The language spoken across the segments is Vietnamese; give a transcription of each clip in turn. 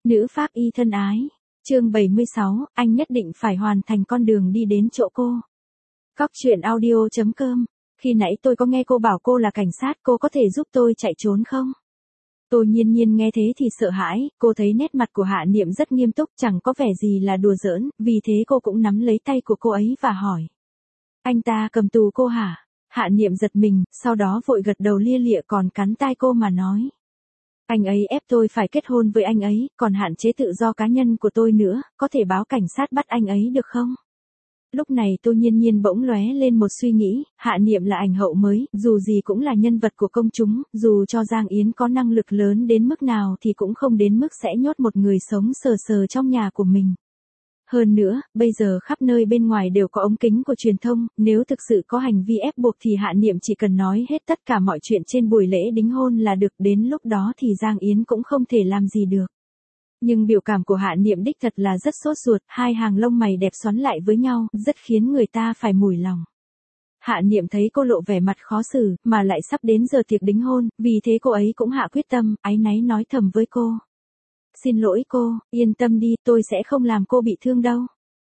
Nữ pháp y thân ái. Chương 76, anh nhất định phải hoàn thành con đường đi đến chỗ cô. Cóc truyện audio.com. Khi nãy tôi có nghe cô bảo cô là cảnh sát, cô có thể giúp tôi chạy trốn không? Tô Nhiên Nhiên nghe thế thì sợ hãi, cô thấy nét mặt của Hạ Niệm rất nghiêm túc, chẳng có vẻ gì là đùa giỡn, vì thế cô cũng nắm lấy tay của cô ấy và hỏi. Anh ta cầm tù cô hả? Hạ Niệm giật mình, sau đó vội gật đầu lia lịa còn cắn tai cô mà nói. Anh ấy ép tôi phải kết hôn với anh ấy, còn hạn chế tự do cá nhân của tôi nữa, có thể báo cảnh sát bắt anh ấy được không? Lúc này Tô Nhiên Nhiên bỗng lóe lên một suy nghĩ, Hạ Niệm là ảnh hậu mới, dù gì cũng là nhân vật của công chúng, dù cho Giang Yến có năng lực lớn đến mức nào thì cũng không đến mức sẽ nhốt một người sống sờ sờ trong nhà của mình. Hơn nữa, bây giờ khắp nơi bên ngoài đều có ống kính của truyền thông, nếu thực sự có hành vi ép buộc thì Hạ Niệm chỉ cần nói hết tất cả mọi chuyện trên buổi lễ đính hôn là được, đến lúc đó thì Giang Yến cũng không thể làm gì được. Nhưng biểu cảm của Hạ Niệm đích thật là rất sốt ruột, hai hàng lông mày đẹp xoắn lại với nhau, rất khiến người ta phải mủi lòng. Hạ Niệm thấy cô lộ vẻ mặt khó xử, mà lại sắp đến giờ tiệc đính hôn, vì thế cô ấy cũng hạ quyết tâm, áy náy nói thầm với cô. Xin lỗi cô, yên tâm đi, tôi sẽ không làm cô bị thương đâu.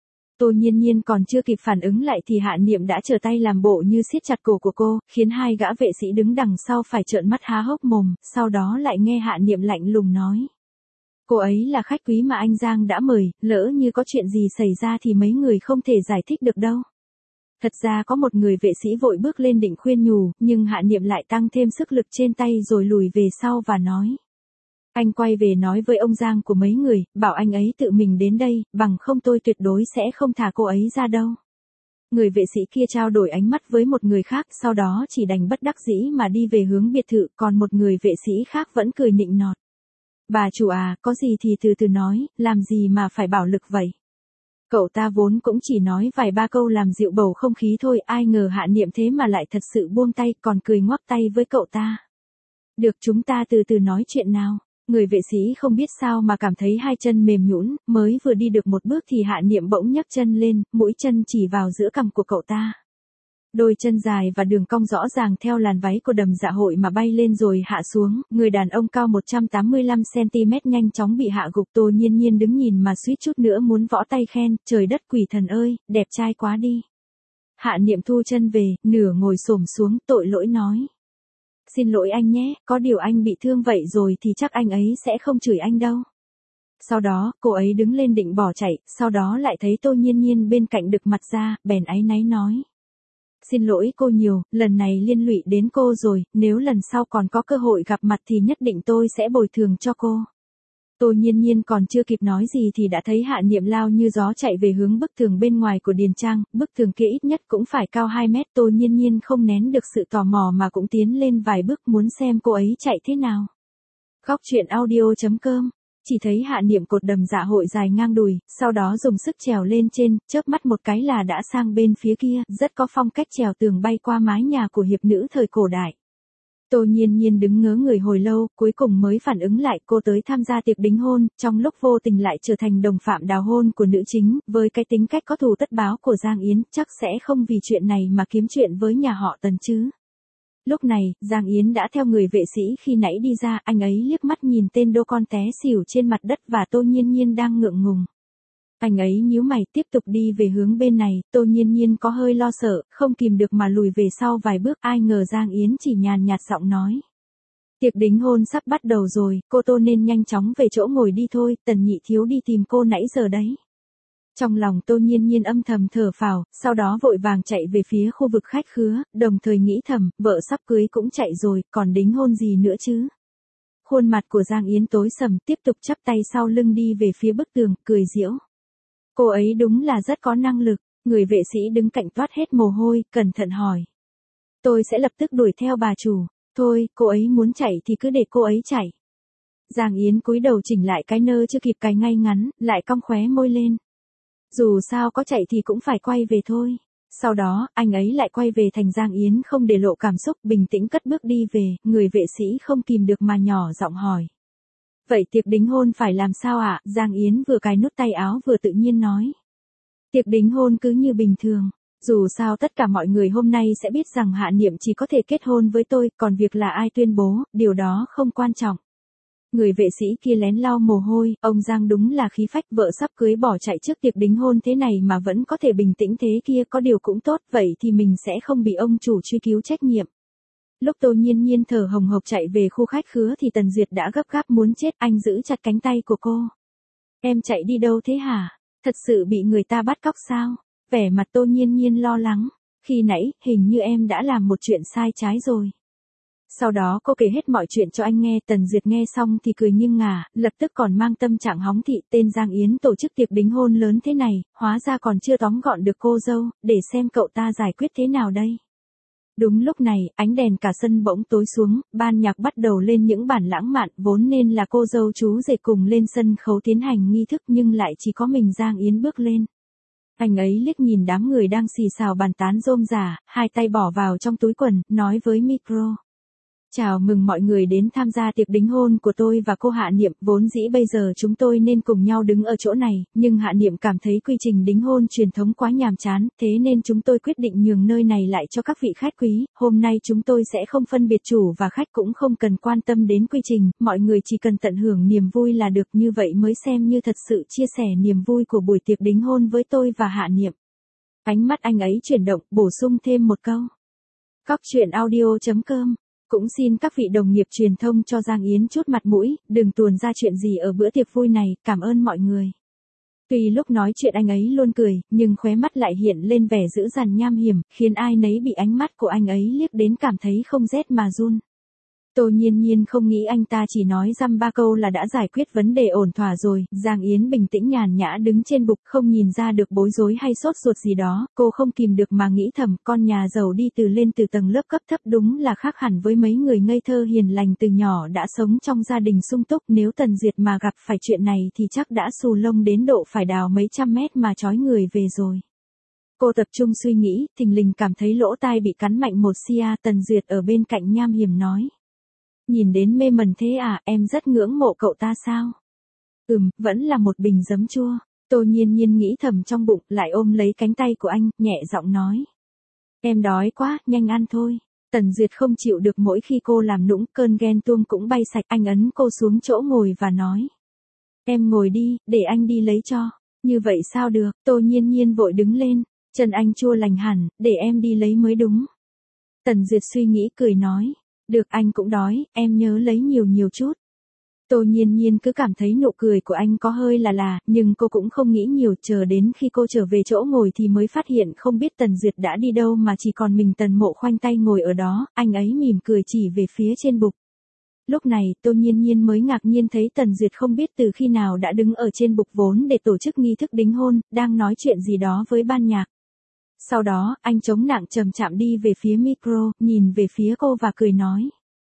Tô Nhiên Nhiên còn chưa kịp phản ứng lại thì Hạ Niệm đã trở tay làm bộ như siết chặt cổ của cô, khiến hai gã vệ sĩ đứng đằng sau phải trợn mắt há hốc mồm, sau đó lại nghe Hạ Niệm lạnh lùng nói. Cô ấy là khách quý mà anh Giang đã mời, lỡ như có chuyện gì xảy ra thì mấy người không thể giải thích được đâu. Thật ra có một người vệ sĩ vội bước lên định khuyên nhủ, nhưng Hạ Niệm lại tăng thêm sức lực trên tay rồi lùi về sau và nói. Anh quay về nói với ông Giang của mấy người, bảo anh ấy tự mình đến đây, bằng không tôi tuyệt đối sẽ không thả cô ấy ra đâu. Người vệ sĩ kia trao đổi ánh mắt với một người khác, sau đó chỉ đành bất đắc dĩ mà đi về hướng biệt thự, còn một người vệ sĩ khác vẫn cười nịnh nọt. Bà chủ à, có gì thì từ từ nói, làm gì mà phải bảo lực vậy? Cậu ta vốn cũng chỉ nói vài ba câu làm dịu bầu không khí thôi, ai ngờ Hạ Niệm thế mà lại thật sự buông tay, còn cười ngoắc tay với cậu ta. Được, chúng ta từ từ nói chuyện nào. Người vệ sĩ không biết sao mà cảm thấy hai chân mềm nhũn, mới vừa đi được một bước thì Hạ Niệm bỗng nhấc chân lên, mũi chân chỉ vào giữa cằm của cậu ta. Đôi chân dài và đường cong rõ ràng theo làn váy của Đầm Dạ Hội mà bay lên rồi hạ xuống, người đàn ông cao 185cm nhanh chóng bị hạ gục. Tô Nhiên Nhiên đứng nhìn mà suýt chút nữa muốn võ tay khen, trời đất quỷ thần ơi, đẹp trai quá đi. Hạ Niệm thu chân về, nửa ngồi xổm xuống, tội lỗi nói. Xin lỗi anh nhé, có điều anh bị thương vậy rồi thì chắc anh ấy sẽ không chửi anh đâu. Sau đó, cô ấy đứng lên định bỏ chạy, sau đó lại thấy Tô Nhiên Nhiên bên cạnh đực mặt ra, bèn áy náy nói. Xin lỗi cô nhiều, lần này liên lụy đến cô rồi, nếu lần sau còn có cơ hội gặp mặt thì nhất định tôi sẽ bồi thường cho cô. Tô Nhiên Nhiên còn chưa kịp nói gì thì đã thấy Hạ Niệm lao như gió chạy về hướng bức tường bên ngoài của Điền Trang, bức tường kia ít nhất cũng phải cao 2 mét. Tô Nhiên Nhiên không nén được sự tò mò mà cũng tiến lên vài bước muốn xem cô ấy chạy thế nào. Cóc truyện audio.com. Chỉ thấy Hạ Niệm cột Đầm Dạ Hội dài ngang đùi, sau đó dùng sức trèo lên trên, chớp mắt một cái là đã sang bên phía kia, rất có phong cách trèo tường bay qua mái nhà của hiệp nữ thời cổ đại. Tô Nhiên Nhiên đứng ngớ người hồi lâu, cuối cùng mới phản ứng lại, cô tới tham gia tiệc đính hôn, trong lúc vô tình lại trở thành đồng phạm đào hôn của nữ chính, với cái tính cách có thù tất báo của Giang Yến, chắc sẽ không vì chuyện này mà kiếm chuyện với nhà họ Tần chứ. Lúc này, Giang Yến đã theo người vệ sĩ khi nãy đi ra, anh ấy liếc mắt nhìn tên đô con té xỉu trên mặt đất và Tô Nhiên Nhiên đang ngượng ngùng. Anh ấy nhíu mày tiếp tục đi về hướng bên này, Tô Nhiên Nhiên có hơi lo sợ, không kìm được mà lùi về sau vài bước, ai ngờ Giang Yến chỉ nhàn nhạt giọng nói. Tiệc đính hôn sắp bắt đầu rồi, cô Tô nên nhanh chóng về chỗ ngồi đi thôi, Tần nhị thiếu đi tìm cô nãy giờ đấy. Trong lòng Tô Nhiên Nhiên âm thầm thở phào, sau đó vội vàng chạy về phía khu vực khách khứa, đồng thời nghĩ thầm, vợ sắp cưới cũng chạy rồi, còn đính hôn gì nữa chứ. Khuôn mặt của Giang Yến tối sầm, tiếp tục chắp tay sau lưng đi về phía bức tường, cười giễu. Cô ấy đúng là rất có năng lực, người vệ sĩ đứng cạnh toát hết mồ hôi, cẩn thận hỏi. Tôi sẽ lập tức đuổi theo bà chủ, thôi, cô ấy muốn chạy thì cứ để cô ấy chạy. Giang Yến cúi đầu chỉnh lại cái nơ chưa kịp cài ngay ngắn, lại cong khóe môi lên. Dù sao có chạy thì cũng phải quay về thôi. Sau đó, anh ấy lại quay về thành Giang Yến không để lộ cảm xúc, bình tĩnh cất bước đi về, người vệ sĩ không kìm được mà nhỏ giọng hỏi. Vậy tiệc đính hôn phải làm sao ạ? Giang Yến vừa cài nút tay áo vừa tự nhiên nói. Tiệc đính hôn cứ như bình thường. Dù sao tất cả mọi người hôm nay sẽ biết rằng Hạ Niệm chỉ có thể kết hôn với tôi, còn việc là ai tuyên bố, điều đó không quan trọng. Người vệ sĩ kia lén lau mồ hôi, ông Giang đúng là khí phách, vợ sắp cưới bỏ chạy trước tiệc đính hôn thế này mà vẫn có thể bình tĩnh thế kia, có điều cũng tốt, vậy thì mình sẽ không bị ông chủ truy cứu trách nhiệm. Lúc Tô Nhiên Nhiên thở hồng hộc chạy về khu khách khứa thì Tần Duyệt đã gấp gáp muốn chết, anh giữ chặt cánh tay của cô. Em chạy đi đâu thế hả? Thật sự bị người ta bắt cóc sao? Vẻ mặt Tô Nhiên Nhiên lo lắng. Khi nãy, hình như em đã làm một chuyện sai trái rồi. Sau đó cô kể hết mọi chuyện cho anh nghe, Tần Duyệt nghe xong thì cười nghiêng ngả, lập tức còn mang tâm trạng hóng thị, tên Giang Yến tổ chức tiệc đính hôn lớn thế này, hóa ra còn chưa tóm gọn được cô dâu, để xem cậu ta giải quyết thế nào đây. Đúng lúc này, ánh đèn cả sân bỗng tối xuống, ban nhạc bắt đầu lên những bản lãng mạn, vốn nên là cô dâu chú rể cùng lên sân khấu tiến hành nghi thức nhưng lại chỉ có mình Giang Yến bước lên. Anh ấy liếc nhìn đám người đang xì xào bàn tán rôm rả, hai tay bỏ vào trong túi quần, nói với micro. Chào mừng mọi người đến tham gia tiệc đính hôn của tôi và cô Hạ Niệm, vốn dĩ bây giờ chúng tôi nên cùng nhau đứng ở chỗ này, nhưng Hạ Niệm cảm thấy quy trình đính hôn truyền thống quá nhàm chán, thế nên chúng tôi quyết định nhường nơi này lại cho các vị khách quý, hôm nay chúng tôi sẽ không phân biệt chủ và khách, cũng không cần quan tâm đến quy trình, mọi người chỉ cần tận hưởng niềm vui là được, như vậy mới xem như thật sự chia sẻ niềm vui của buổi tiệc đính hôn với tôi và Hạ Niệm. Ánh mắt anh ấy chuyển động, bổ sung thêm một câu. Cóc truyện audio.com. Cũng xin các vị đồng nghiệp truyền thông cho Giang Yến chút mặt mũi, đừng tuồn ra chuyện gì ở bữa tiệc vui này, cảm ơn mọi người. Tuy lúc nói chuyện anh ấy luôn cười, nhưng khóe mắt lại hiện lên vẻ dữ dằn nham hiểm, khiến ai nấy bị ánh mắt của anh ấy liếc đến cảm thấy không rét mà run. Tô Nhiên Nhiên không nghĩ anh ta chỉ nói dăm ba câu là đã giải quyết vấn đề ổn thỏa rồi, Giang Yến bình tĩnh nhàn nhã đứng trên bục, không nhìn ra được bối rối hay sốt ruột gì đó, cô không kìm được mà nghĩ thầm, con nhà giàu đi từ lên từ tầng lớp cấp thấp đúng là khác hẳn với mấy người ngây thơ hiền lành từ nhỏ đã sống trong gia đình sung túc, nếu Tần Duyệt mà gặp phải chuyện này thì chắc đã xù lông đến độ phải đào mấy trăm mét mà trói người về rồi. Cô tập trung suy nghĩ, thình lình cảm thấy lỗ tai bị cắn mạnh một xia, Tần Duyệt ở bên cạnh nham hiểm nói. Nhìn đến mê mẩn thế à, em rất ngưỡng mộ cậu ta sao? Vẫn là một bình giấm chua. Tô Nhiên Nhiên nghĩ thầm trong bụng, lại ôm lấy cánh tay của anh, nhẹ giọng nói. Em đói quá, nhanh ăn thôi. Tần Duyệt không chịu được mỗi khi cô làm nũng, cơn ghen tuông cũng bay sạch, anh ấn cô xuống chỗ ngồi và nói. Em ngồi đi, để anh đi lấy cho. Như vậy sao được, Tô Nhiên Nhiên vội đứng lên, chân anh chua lành hẳn, để em đi lấy mới đúng. Tần Duyệt suy nghĩ cười nói. Được, anh cũng đói, em nhớ lấy nhiều nhiều chút. Tô Nhiên Nhiên cứ cảm thấy nụ cười của anh có hơi là, nhưng cô cũng không nghĩ nhiều, chờ đến khi cô trở về chỗ ngồi thì mới phát hiện không biết Tần Duyệt đã đi đâu mà chỉ còn mình Tần Mộ khoanh tay ngồi ở đó, anh ấy mỉm cười chỉ về phía trên bục. Lúc này, Tô Nhiên Nhiên mới ngạc nhiên thấy Tần Duyệt không biết từ khi nào đã đứng ở trên bục vốn để tổ chức nghi thức đính hôn, đang nói chuyện gì đó với ban nhạc. Sau đó, anh chống nặng chậm chạm đi về phía micro, nhìn về phía cô và cười nói.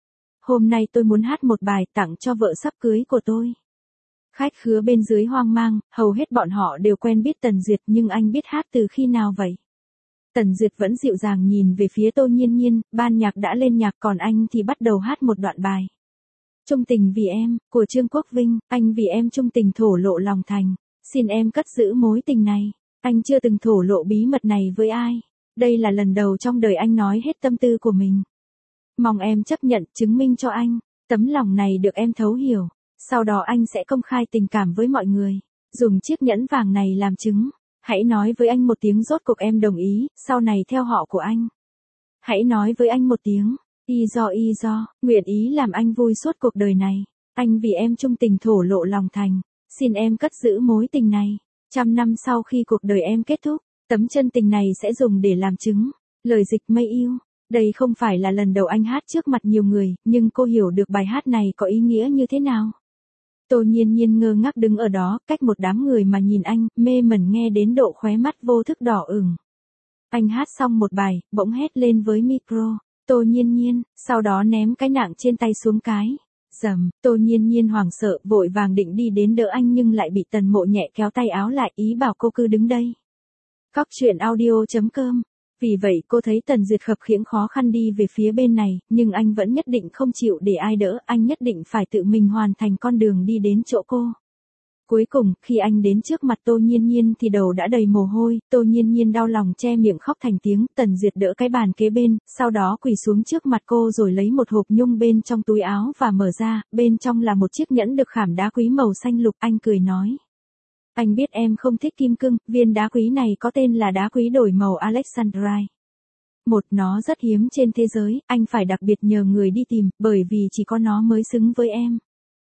Hôm nay tôi muốn hát một bài tặng cho vợ sắp cưới của tôi. Khách khứa bên dưới hoang mang, hầu hết bọn họ đều quen biết Tần Duyệt nhưng anh biết hát từ khi nào vậy? Tần Duyệt vẫn dịu dàng nhìn về phía Tô Nhiên Nhiên, ban nhạc đã lên nhạc còn anh thì bắt đầu hát một đoạn bài. Trung tình vì em, của Trương Quốc Vinh, anh vì em trung tình thổ lộ lòng thành, xin em cất giữ mối tình này. Anh chưa từng thổ lộ bí mật này với ai. Đây là lần đầu trong đời anh nói hết tâm tư của mình. Mong em chấp nhận, chứng minh cho anh. Tấm lòng này được em thấu hiểu. Sau đó anh sẽ công khai tình cảm với mọi người. Dùng chiếc nhẫn vàng này làm chứng. Hãy nói với anh một tiếng rốt cuộc em đồng ý, sau này theo họ của anh. Hãy nói với anh một tiếng. Y do, nguyện ý làm anh vui suốt cuộc đời này. Anh vì em trung tình thổ lộ lòng thành. Xin em cất giữ mối tình này. 100 năm sau khi cuộc đời em kết thúc, tấm chân tình này sẽ dùng để làm chứng. Lời dịch mây yêu. Đây không phải là lần đầu anh hát trước mặt nhiều người, nhưng cô hiểu được bài hát này có ý nghĩa như thế nào. Tô Nhiên Nhiên ngơ ngác đứng ở đó, cách một đám người mà nhìn anh, mê mẩn nghe đến độ khóe mắt vô thức đỏ ửng. Anh hát xong một bài, bỗng hét lên với micro. Tô Nhiên Nhiên, sau đó ném cái nạng trên tay xuống cái. Dầm, Tô Nhiên Nhiên hoảng sợ, vội vàng định đi đến đỡ anh nhưng lại bị Tần Mộ nhẹ kéo tay áo lại, ý bảo cô cứ đứng đây. Cóc truyện audio.com. Vì vậy cô thấy Tần Duyệt khập khiễng khó khăn đi về phía bên này, nhưng anh vẫn nhất định không chịu để ai đỡ, anh nhất định phải tự mình hoàn thành con đường đi đến chỗ cô. Cuối cùng, khi anh đến trước mặt Tô Nhiên Nhiên thì đầu đã đầy mồ hôi, Tô Nhiên Nhiên đau lòng che miệng khóc thành tiếng, Tần Duyệt đỡ cái bàn kế bên, sau đó quỳ xuống trước mặt cô rồi lấy một hộp nhung bên trong túi áo và mở ra, bên trong là một chiếc nhẫn được khảm đá quý màu xanh lục, anh cười nói. Anh biết em không thích kim cương, viên đá quý này có tên là đá quý đổi màu Alexandrite. Nó rất hiếm trên thế giới, anh phải đặc biệt nhờ người đi tìm, bởi vì chỉ có nó mới xứng với em.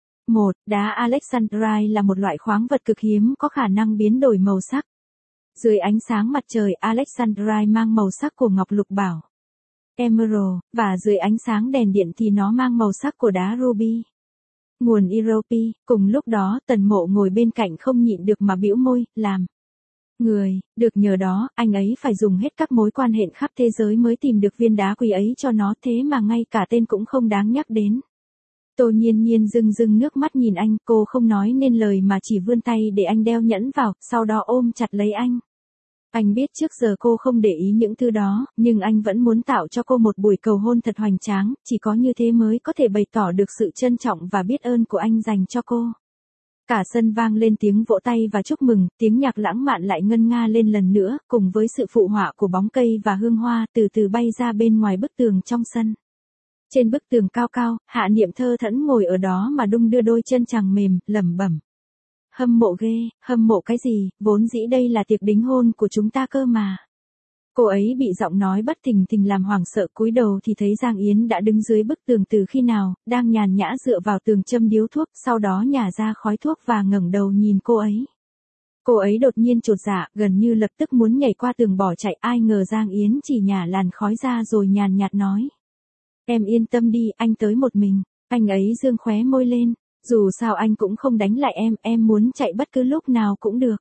Đá Alexandrite là một loại khoáng vật cực hiếm có khả năng biến đổi màu sắc. Dưới ánh sáng mặt trời, Alexandrite mang màu sắc của ngọc lục bảo, emerald, và dưới ánh sáng đèn điện thì nó mang màu sắc của đá ruby, nguồn Europe. Cùng lúc đó, Tần Mộ ngồi bên cạnh không nhịn được mà bĩu môi, làm người, được nhờ đó, anh ấy phải dùng hết các mối quan hệ khắp thế giới mới tìm được viên đá quý ấy cho nó, thế mà ngay cả tên cũng không đáng nhắc đến. Tô Nhiên Nhiên rưng rưng nước mắt nhìn anh, cô không nói nên lời mà chỉ vươn tay để anh đeo nhẫn vào, sau đó ôm chặt lấy anh. Anh biết trước giờ cô không để ý những thứ đó, nhưng anh vẫn muốn tạo cho cô một buổi cầu hôn thật hoành tráng, chỉ có như thế mới có thể bày tỏ được sự trân trọng và biết ơn của anh dành cho cô. Cả sân vang lên tiếng vỗ tay và chúc mừng, tiếng nhạc lãng mạn lại ngân nga lên lần nữa, cùng với sự phụ họa của bóng cây và hương hoa từ từ bay ra bên ngoài bức tường trong sân. Trên bức tường cao cao, Hạ Niệm thơ thẫn ngồi ở đó mà đung đưa đôi chân chàng mềm, lẩm bẩm. Hâm mộ ghê, hâm mộ cái gì, vốn dĩ đây là tiệc đính hôn của chúng ta cơ mà. Cô ấy bị giọng nói bất thình lình làm hoảng sợ, cúi đầu thì thấy Giang Yến đã đứng dưới bức tường từ khi nào, đang nhàn nhã dựa vào tường châm điếu thuốc, sau đó nhả ra khói thuốc và ngẩng đầu nhìn cô ấy. Cô ấy đột nhiên chột dạ, gần như lập tức muốn nhảy qua tường bỏ chạy, ai ngờ Giang Yến chỉ nhả làn khói ra rồi nhàn nhạt nói. Em yên tâm đi, anh tới một mình. Anh ấy dương khóe môi lên. Dù sao anh cũng không đánh lại em muốn chạy bất cứ lúc nào cũng được.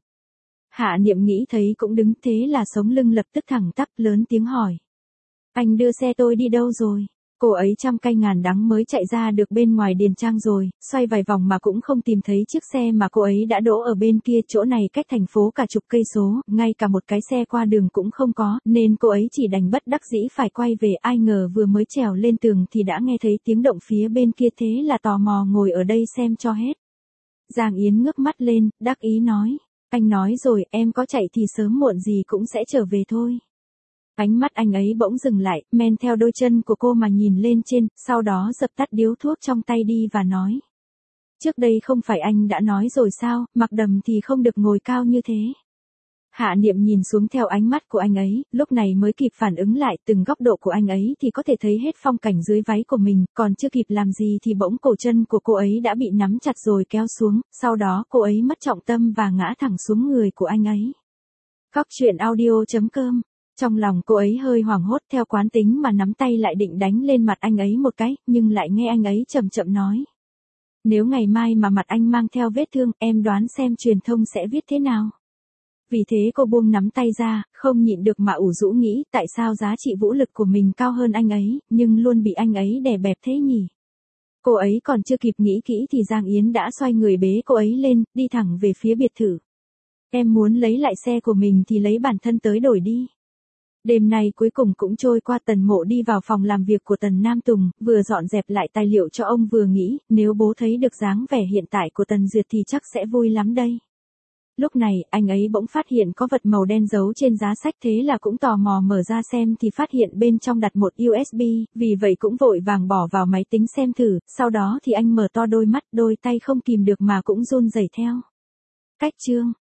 Hạ Niệm nghĩ thấy cũng đứng, thế là sống lưng lập tức thẳng tắp, lớn tiếng hỏi. Anh đưa xe tôi đi đâu rồi? Cô ấy trăm cay ngàn đắng mới chạy ra được bên ngoài điền trang rồi, xoay vài vòng mà cũng không tìm thấy chiếc xe mà cô ấy đã đỗ ở bên kia, chỗ này cách thành phố cả chục cây số, ngay cả một cái xe qua đường cũng không có, nên cô ấy chỉ đành bất đắc dĩ phải quay về, ai ngờ vừa mới trèo lên tường thì đã nghe thấy tiếng động phía bên kia, thế là tò mò ngồi ở đây xem cho hết. Giang Yến ngước mắt lên, đắc ý nói, anh nói rồi, em có chạy thì sớm muộn gì cũng sẽ trở về thôi. Ánh mắt anh ấy bỗng dừng lại, men theo đôi chân của cô mà nhìn lên trên, sau đó dập tắt điếu thuốc trong tay đi và nói. Trước đây không phải anh đã nói rồi sao, mặc đầm thì không được ngồi cao như thế. Hạ Niệm nhìn xuống theo ánh mắt của anh ấy, lúc này mới kịp phản ứng lại, từng góc độ của anh ấy thì có thể thấy hết phong cảnh dưới váy của mình, còn chưa kịp làm gì thì bỗng cổ chân của cô ấy đã bị nắm chặt rồi kéo xuống, sau đó cô ấy mất trọng tâm và ngã thẳng xuống người của anh ấy. Cóc truyện audio.com. Trong lòng cô ấy hơi hoảng hốt, theo quán tính mà nắm tay lại định đánh lên mặt anh ấy một cái, nhưng lại nghe anh ấy chậm chậm nói. Nếu ngày mai mà mặt anh mang theo vết thương, em đoán xem truyền thông sẽ viết thế nào. Vì thế cô buông nắm tay ra, không nhịn được mà ủ rũ nghĩ tại sao giá trị vũ lực của mình cao hơn anh ấy, nhưng luôn bị anh ấy đè bẹp thế nhỉ. Cô ấy còn chưa kịp nghĩ kỹ thì Giang Yến đã xoay người bế cô ấy lên, đi thẳng về phía biệt thự. Em muốn lấy lại xe của mình thì lấy bản thân tới đổi đi. Đêm nay cuối cùng cũng trôi qua, Tần Mộ đi vào phòng làm việc của Tần Nam Tùng, vừa dọn dẹp lại tài liệu cho ông vừa nghĩ, nếu bố thấy được dáng vẻ hiện tại của Tần Duyệt thì chắc sẽ vui lắm đây. Lúc này, anh ấy bỗng phát hiện có vật màu đen giấu trên giá sách, thế là cũng tò mò mở ra xem thì phát hiện bên trong đặt một USB, vì vậy cũng vội vàng bỏ vào máy tính xem thử, sau đó thì anh mở to đôi mắt, đôi tay không kìm được mà cũng run rẩy theo. Cách chương